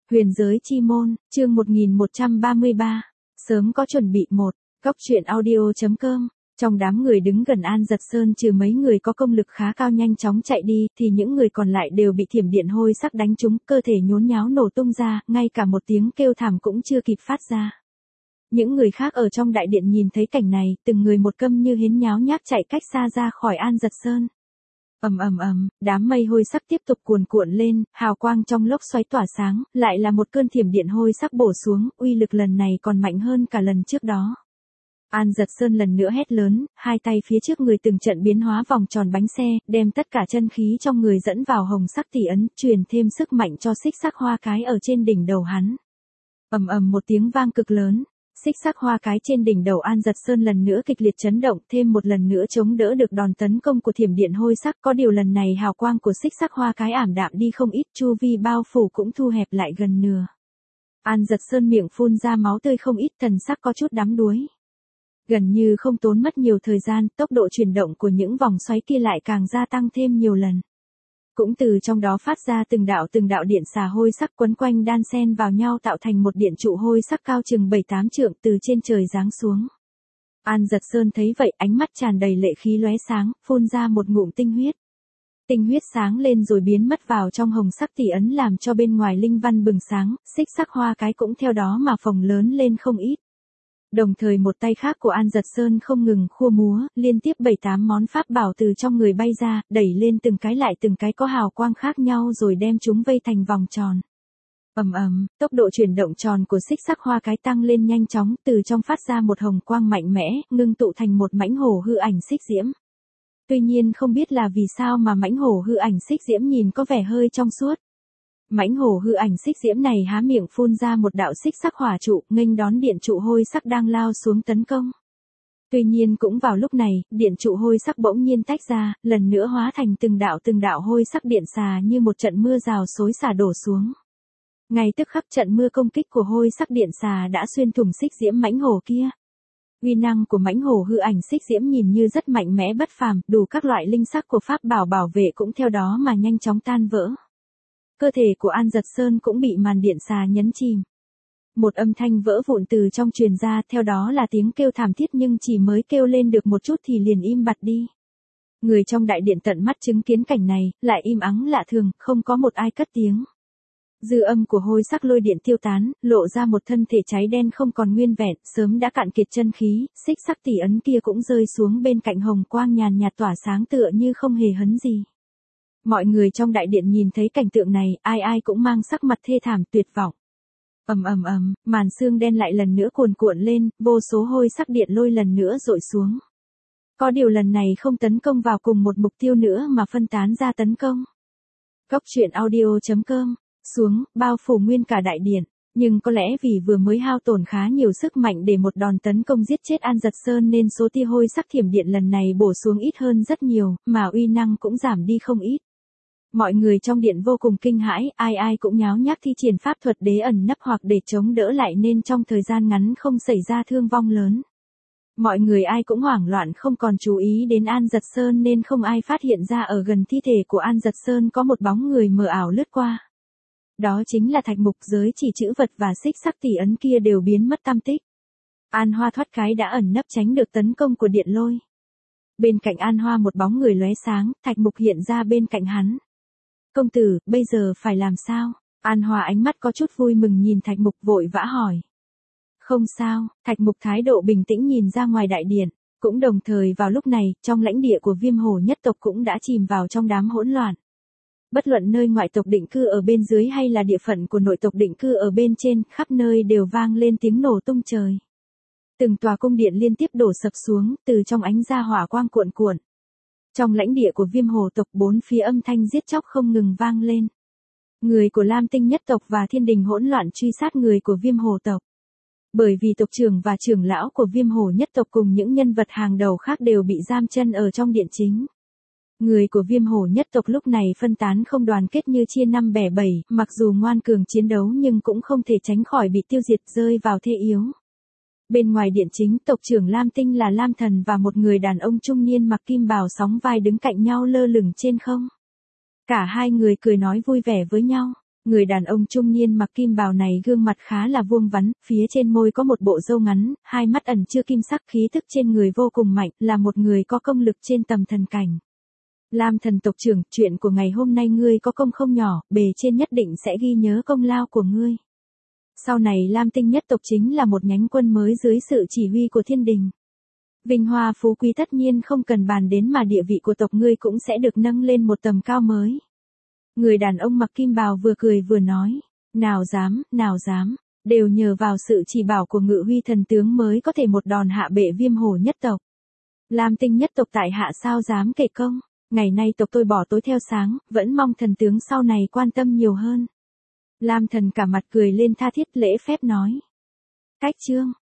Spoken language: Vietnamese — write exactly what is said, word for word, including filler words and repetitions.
Huyền giới chi môn, chương một nghìn một trăm ba mươi ba. Sớm có chuẩn bị một. Góc truyện audio.com. Trong đám người đứng gần An Giật Sơn trừ mấy người có công lực khá cao nhanh chóng chạy đi, thì những người còn lại đều bị thiểm điện hôi sắc đánh trúng, cơ thể nhốn nháo nổ tung ra, ngay cả một tiếng kêu thảm cũng chưa kịp phát ra. Những người khác ở trong đại điện nhìn thấy cảnh này, từng người một câm như hến nháo nhác chạy cách xa ra khỏi An Giật Sơn. Ầm ầm ầm, đám mây hôi sắc tiếp tục cuồn cuộn lên, hào quang trong lốc xoáy tỏa sáng, lại là một cơn thiểm điện hôi sắc bổ xuống, uy lực lần này còn mạnh hơn cả lần trước đó. An Giật Sơn lần nữa hét lớn, hai tay phía trước người từng trận biến hóa vòng tròn bánh xe, đem tất cả chân khí trong người dẫn vào hồng sắc tỷ ấn, truyền thêm sức mạnh cho xích sắc hoa cái ở trên đỉnh đầu hắn. Ầm ầm một tiếng vang cực lớn. Xích sắc hoa cái trên đỉnh đầu An Giật Sơn lần nữa kịch liệt chấn động, thêm một lần nữa chống đỡ được đòn tấn công của thiểm điện hôi sắc, có điều lần này hào quang của xích sắc hoa cái ảm đạm đi không ít, chu vi bao phủ cũng thu hẹp lại gần nửa. An Giật Sơn miệng phun ra máu tươi không ít, thần sắc có chút đắm đuối. Gần như không tốn mất nhiều thời gian, tốc độ chuyển động của những vòng xoáy kia lại càng gia tăng thêm nhiều lần. Cũng từ trong đó phát ra từng đạo từng đạo điện xà hôi sắc quấn quanh đan xen vào nhau tạo thành một điện trụ hôi sắc cao chừng bảy tám trượng từ trên trời giáng xuống. An Giật Sơn thấy vậy, ánh mắt tràn đầy lệ khí lóe sáng, phun ra một ngụm tinh huyết. Tinh huyết sáng lên rồi biến mất vào trong hồng sắc tỷ ấn làm cho bên ngoài linh văn bừng sáng, xích sắc hoa cái cũng theo đó mà phồng lớn lên không ít. Đồng thời một tay khác của An Giật Sơn không ngừng khua múa, liên tiếp bảy tám món pháp bảo từ trong người bay ra, đẩy lên từng cái lại từng cái có hào quang khác nhau rồi đem chúng vây thành vòng tròn. Ầm ầm, tốc độ chuyển động tròn của xích sắc hoa cái tăng lên nhanh chóng, từ trong phát ra một hồng quang mạnh mẽ, ngưng tụ thành một mãnh hổ hư ảnh xích diễm. Tuy nhiên không biết là vì sao mà mãnh hổ hư ảnh xích diễm nhìn có vẻ hơi trong suốt. Mãnh hổ hư ảnh xích diễm này há miệng phun ra một đạo xích sắc hỏa trụ, nghênh đón điện trụ hôi sắc đang lao xuống tấn công. Tuy nhiên cũng vào lúc này, điện trụ hôi sắc bỗng nhiên tách ra, lần nữa hóa thành từng đạo từng đạo hôi sắc điện xà như một trận mưa rào xối xả đổ xuống. Ngay tức khắc trận mưa công kích của hôi sắc điện xà đã xuyên thủng xích diễm mãnh hổ kia. Uy năng của mãnh hổ hư ảnh xích diễm nhìn như rất mạnh mẽ bất phàm, đủ các loại linh sắc của pháp bảo bảo vệ cũng theo đó mà nhanh chóng tan vỡ. Cơ thể của An Giật Sơn cũng bị màn điện xà nhấn chìm. Một âm thanh vỡ vụn từ trong truyền ra, theo đó là tiếng kêu thảm thiết nhưng chỉ mới kêu lên được một chút thì liền im bặt đi. Người trong đại điện tận mắt chứng kiến cảnh này, lại im ắng lạ thường, không có một ai cất tiếng. Dư âm của hôi sắc lôi điện tiêu tán, lộ ra một thân thể cháy đen không còn nguyên vẹn, sớm đã cạn kiệt chân khí, xích sắc tỷ ấn kia cũng rơi xuống bên cạnh hồng quang nhàn nhạt tỏa sáng tựa như không hề hấn gì. Mọi người trong đại điện nhìn thấy cảnh tượng này, ai ai cũng mang sắc mặt thê thảm tuyệt vọng. Ầm ầm ầm, màn sương đen lại lần nữa cuồn cuộn lên, vô số hôi sắc điện lôi lần nữa dội xuống. Có điều lần này không tấn công vào cùng một mục tiêu nữa mà phân tán ra tấn công. Góc truyện audio.com, xuống, bao phủ nguyên cả đại điện. Nhưng có lẽ vì vừa mới hao tổn khá nhiều sức mạnh để một đòn tấn công giết chết An Giật Sơn nên số tia hôi sắc thiểm điện lần này bổ xuống ít hơn rất nhiều, mà uy năng cũng giảm đi không ít. Mọi người trong điện vô cùng kinh hãi, ai ai cũng nháo nhác thi triển pháp thuật đế ẩn nấp hoặc để chống đỡ lại nên trong thời gian ngắn không xảy ra thương vong lớn. Mọi người ai cũng hoảng loạn không còn chú ý đến An Giật Sơn nên không ai phát hiện ra ở gần thi thể của An Giật Sơn có một bóng người mờ ảo lướt qua. Đó chính là thạch mục, giới chỉ chữ vật và xích sắc tỷ ấn kia đều biến mất tăm tích. An Hoa thoát cái đã ẩn nấp tránh được tấn công của điện lôi. Bên cạnh An Hoa một bóng người lóe sáng, thạch mục hiện ra bên cạnh hắn. Công tử, bây giờ phải làm sao? An Hoa ánh mắt có chút vui mừng nhìn thạch mục vội vã hỏi. Không sao, thạch mục thái độ bình tĩnh nhìn ra ngoài đại điện. Cũng đồng thời vào lúc này, trong lãnh địa của Viêm Hổ nhất tộc cũng đã chìm vào trong đám hỗn loạn. Bất luận nơi ngoại tộc định cư ở bên dưới hay là địa phận của nội tộc định cư ở bên trên, khắp nơi đều vang lên tiếng nổ tung trời. Từng tòa cung điện liên tiếp đổ sập xuống, từ trong ánh ra hỏa quang cuộn cuộn. Trong lãnh địa của Viêm Hổ tộc bốn phía âm thanh giết chóc không ngừng vang lên. Người của Lam Tinh nhất tộc và Thiên Đình hỗn loạn truy sát người của Viêm Hổ tộc. Bởi vì tộc trưởng và trưởng lão của Viêm Hổ nhất tộc cùng những nhân vật hàng đầu khác đều bị giam chân ở trong điện chính. Người của Viêm Hổ nhất tộc lúc này phân tán không đoàn kết như chia năm bẻ bảy, mặc dù ngoan cường chiến đấu nhưng cũng không thể tránh khỏi bị tiêu diệt rơi vào thế yếu. Bên ngoài điện chính, tộc trưởng Lam Tinh là Lam Thần và một người đàn ông trung niên mặc kim bào sóng vai đứng cạnh nhau lơ lửng trên không. Cả hai người cười nói vui vẻ với nhau. Người đàn ông trung niên mặc kim bào này gương mặt khá là vuông vắn, phía trên môi có một bộ râu ngắn, hai mắt ẩn chứa kim sắc, khí thức trên người vô cùng mạnh, là một người có công lực trên tầm thần cảnh. Lam thần tộc trưởng, chuyện của ngày hôm nay ngươi có công không nhỏ, bề trên nhất định sẽ ghi nhớ công lao của ngươi. Sau này Lam tinh nhất tộc chính là một nhánh quân mới dưới sự chỉ huy của thiên đình. Vinh hoa phú quý tất nhiên không cần bàn đến, mà địa vị của tộc ngươi cũng sẽ được nâng lên một tầm cao mới. Người đàn ông mặc kim bào vừa cười vừa nói, nào dám, nào dám, đều nhờ vào sự chỉ bảo của Ngự Huy thần tướng mới có thể một đòn hạ bệ Viêm Hổ nhất tộc. Lam tinh nhất tộc tại hạ sao dám kể công, ngày nay tộc tôi bỏ tối theo sáng, vẫn mong thần tướng sau này quan tâm nhiều hơn. Lam thần cả mặt cười lên tha thiết lễ phép nói. Cách chương